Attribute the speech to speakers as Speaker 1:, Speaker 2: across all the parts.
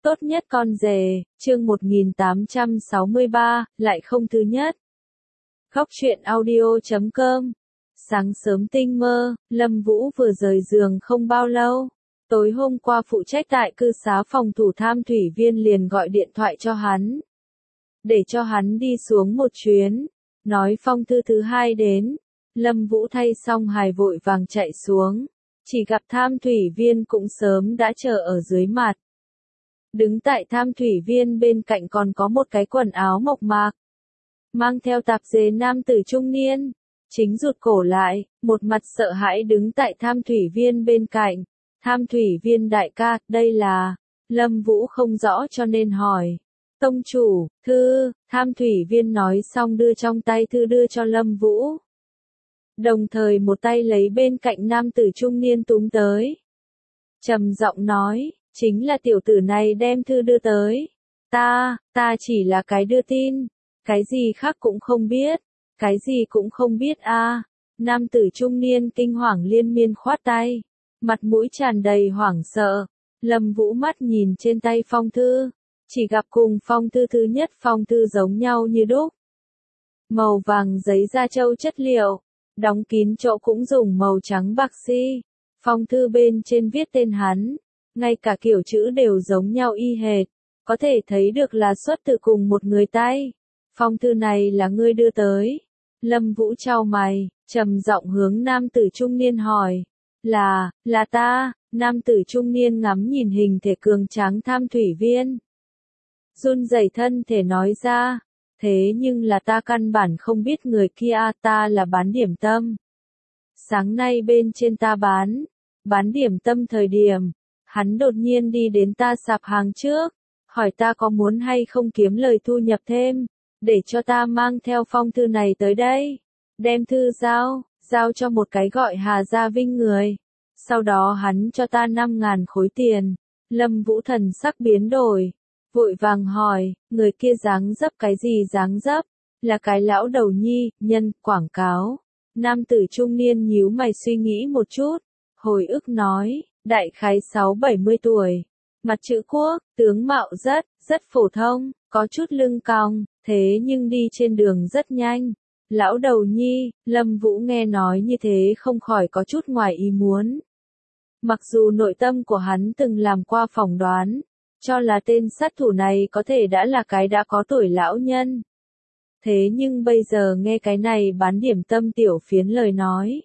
Speaker 1: Tốt nhất con rể, chương 1863, lại không thứ nhất. Khóc chuyện audio.com. Sáng sớm tinh mơ, Lâm Vũ vừa rời giường không bao lâu. Tối hôm qua phụ trách tại cư xá phòng thủ tham thủy viên liền gọi điện thoại cho hắn. Để cho hắn đi xuống một chuyến. Nói phong thư thứ hai đến. Lâm Vũ thay xong hài vội vàng chạy xuống. Chỉ gặp tham thủy viên cũng sớm đã chờ ở dưới mặt. Đứng tại tham thủy viên bên cạnh còn có một cái quần áo mộc mạc. Mang theo tạp dề nam tử trung niên. Chính rụt cổ lại, một mặt sợ hãi đứng tại tham thủy viên bên cạnh. Tham thủy viên đại ca, đây là... Lâm Vũ không rõ cho nên hỏi. Tông chủ, thư, tham thủy viên nói xong đưa trong tay thư đưa cho Lâm Vũ. Đồng thời một tay lấy bên cạnh nam tử trung niên túm tới. Trầm giọng nói, chính là tiểu tử này đem thư đưa tới. Ta chỉ là cái đưa tin. Cái gì khác cũng không biết. Cái gì cũng không biết a. Nam tử trung niên kinh hoàng liên miên khoát tay. Mặt mũi tràn đầy hoảng sợ. Lâm Vũ mắt nhìn trên tay phong thư. Chỉ gặp cùng phong thư thứ nhất phong thư giống nhau như đúc. Màu vàng giấy da trâu chất liệu. Đóng kín chỗ cũng dùng màu trắng bạc xi. Phong thư bên trên viết tên hắn. Ngay cả kiểu chữ đều giống nhau y hệt. Có thể thấy được là xuất từ cùng một người tay. Phong thư này là ngươi đưa tới. Lâm Vũ chau mày, trầm giọng hướng nam tử trung niên hỏi. Là ta. Nam tử trung niên ngắm nhìn hình thể cường tráng tham thủy viên. Run rẩy thân thể nói ra. Thế nhưng là ta căn bản không biết người kia, ta là bán điểm tâm. Sáng nay bên trên ta bán điểm tâm thời điểm. Hắn đột nhiên đi đến ta sạp hàng trước. Hỏi ta có muốn hay không kiếm lời thu nhập thêm. Để cho ta mang theo phong thư này tới đây. Đem thư giao cho một cái gọi Hà Gia Vinh người. Sau đó hắn cho ta 5.000 khối tiền. Lâm Vũ thần sắc biến đổi. Vội vàng hỏi, người kia dáng dấp cái gì dáng dấp? Là cái lão đầu nhi, nhân, quảng cáo. Nam tử trung niên nhíu mày suy nghĩ một chút. Hồi ức nói, đại khái 6-70 tuổi. Mặt chữ quốc, tướng mạo rất phổ thông, có chút lưng cong, thế nhưng đi trên đường rất nhanh. Lão đầu nhi, Lâm Vũ nghe nói như thế không khỏi có chút ngoài ý muốn. Mặc dù nội tâm của hắn từng làm qua phỏng đoán, cho là tên sát thủ này có thể đã là cái đã có tuổi lão nhân. Thế nhưng bây giờ nghe cái này bán điểm tâm tiểu phiến lời nói.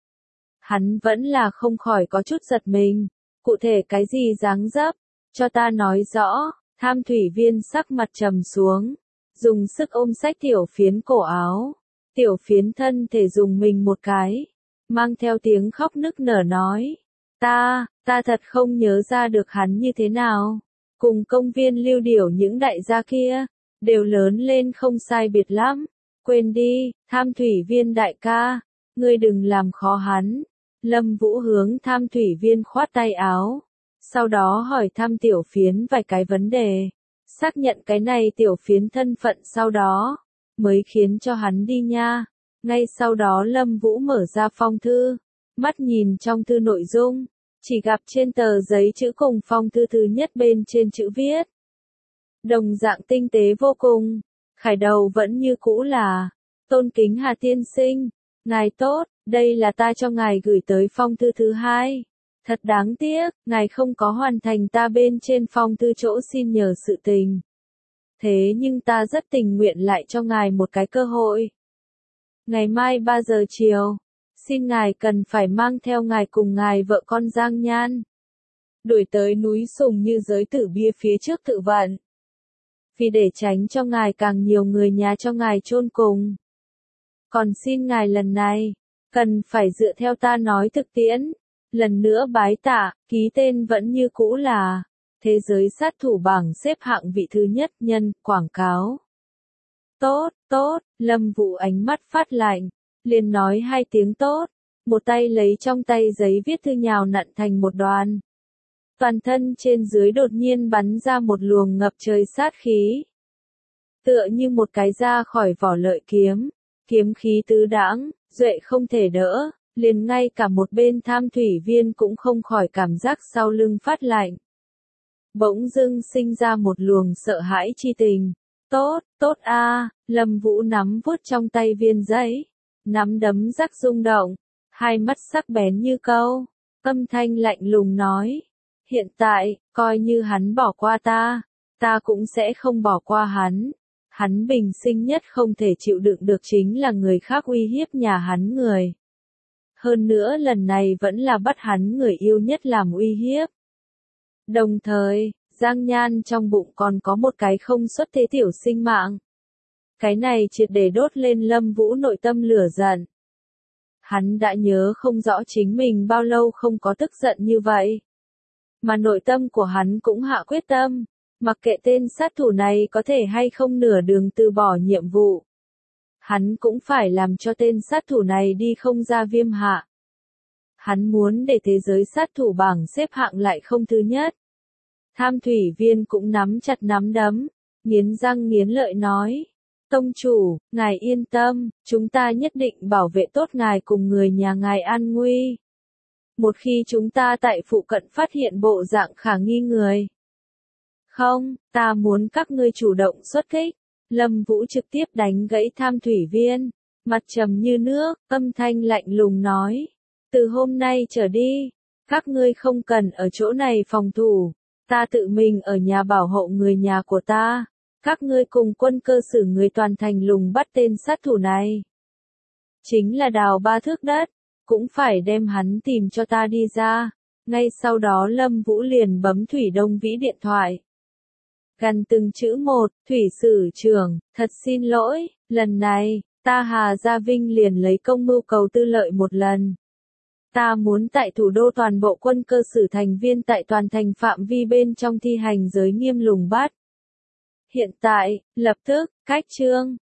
Speaker 1: Hắn vẫn là không khỏi có chút giật mình. Cụ thể cái gì dáng dấp? Cho ta nói rõ. Tham thủy viên sắc mặt trầm xuống. Dùng sức ôm xách tiểu phiến cổ áo. Tiểu phiến thân thể dùng mình một cái. Mang theo tiếng khóc nức nở nói. Ta thật không nhớ ra được hắn như thế nào. Cùng công viên Lưu Điểu những đại gia kia. Đều lớn lên không sai biệt lắm. Quên đi, tham thủy viên đại ca. Ngươi đừng làm khó hắn. Lâm Vũ hướng tham thủy viên khoát tay áo. Sau đó hỏi thăm tiểu phiến vài cái vấn đề. Xác nhận cái này tiểu phiến thân phận sau đó. Mới khiến cho hắn đi nha. Ngay sau đó Lâm Vũ mở ra phong thư. Mắt nhìn trong thư nội dung. Chỉ gặp trên tờ giấy chữ cùng phong thư thứ nhất bên trên chữ viết. Đồng dạng tinh tế vô cùng. Khải đầu vẫn như cũ là. Tôn kính Hà tiên sinh. Ngài tốt, đây là ta cho ngài gửi tới phong thư thứ hai. Thật đáng tiếc, ngài không có hoàn thành ta bên trên phong thư chỗ xin nhờ sự tình. Thế nhưng ta rất tình nguyện lại cho ngài một cái cơ hội. Ngày mai 3 giờ chiều, xin ngài cần phải mang theo ngài cùng ngài vợ con Giang Nhan. Đuổi tới núi Sùng Như giới tử bia phía trước tự vận. Vì để tránh cho ngài càng nhiều người nhà cho ngài chôn cùng. Còn xin ngài lần này, cần phải dựa theo ta nói thực tiễn. Lần nữa bái tạ, ký tên vẫn như cũ là thế giới sát thủ bảng xếp hạng vị thứ nhất nhân, quảng cáo. Tốt, Lâm Vũ ánh mắt phát lạnh, liền nói 2 tiếng tốt, một tay lấy trong tay giấy viết thư nhào nặn thành một đoàn. Toàn thân trên dưới đột nhiên bắn ra một luồng ngập trời sát khí. Tựa như một cái ra khỏi vỏ lợi kiếm, kiếm khí tứ đãng, duệ không thể đỡ. Liền ngay cả một bên tham thủy viên cũng không khỏi cảm giác sau lưng phát lạnh. bỗng dưng sinh ra một luồng sợ hãi chi tình. Tốt, tốt a, Lâm Vũ nắm vuốt trong tay viên giấy, nắm đấm rắc rung động, hai mắt sắc bén như câu, âm thanh lạnh lùng nói, hiện tại, coi như hắn bỏ qua ta cũng sẽ không bỏ qua hắn. Hắn bình sinh nhất không thể chịu đựng được chính là người khác uy hiếp nhà hắn người. Hơn nữa lần này vẫn là bắt hắn người yêu nhất làm uy hiếp. Đồng thời, Giang Nhan trong bụng còn có một cái không xuất thế tiểu sinh mạng. Cái này triệt để đốt lên Lâm Vũ nội tâm lửa giận. Hắn đã nhớ không rõ chính mình bao lâu không có tức giận như vậy. Mà nội tâm của hắn cũng hạ quyết tâm, mặc kệ tên sát thủ này có thể hay không nửa đường từ bỏ nhiệm vụ. Hắn cũng phải làm cho tên sát thủ này đi không ra Viêm Hạ. Hắn muốn để thế giới sát thủ bảng xếp hạng lại không thứ nhất. Tham Thủy Viên cũng nắm chặt nắm đấm, nghiến răng nghiến lợi nói. Tông chủ, ngài yên tâm, chúng ta nhất định bảo vệ tốt ngài cùng người nhà ngài an nguy. Một khi chúng ta tại phụ cận phát hiện bộ dạng khả nghi người. Không, ta muốn các ngươi chủ động xuất kích. Lâm Vũ trực tiếp đánh gãy Tham Thủy Viên, mặt trầm như nước, âm thanh lạnh lùng nói. Từ hôm nay trở đi, các ngươi không cần ở chỗ này phòng thủ. Ta tự mình ở nhà bảo hộ người nhà của ta. Các ngươi cùng quân cơ sử người toàn thành lùng bắt tên sát thủ này. Chính là đào 3 thước đất, cũng phải đem hắn tìm cho ta đi ra. Ngay sau đó Lâm Vũ liền bấm Thủy Đông Vĩ điện thoại. Gần từng chữ một, Thủy Sử trưởng, thật xin lỗi, lần này, ta Hà Gia Vinh liền lấy công mưu cầu tư lợi một lần. Ta muốn tại thủ đô toàn bộ quân cơ sử thành viên tại toàn thành phạm vi bên trong thi hành giới nghiêm lùng bắt. Hiện tại, lập tức, cách chương.